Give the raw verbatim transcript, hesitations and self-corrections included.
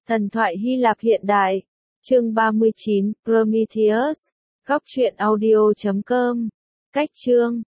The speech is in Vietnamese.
Thần thoại Hy Lạp hiện đại. Chương ba mươi chín, Prometheus. Góc truyện audio chấm com. Cách chương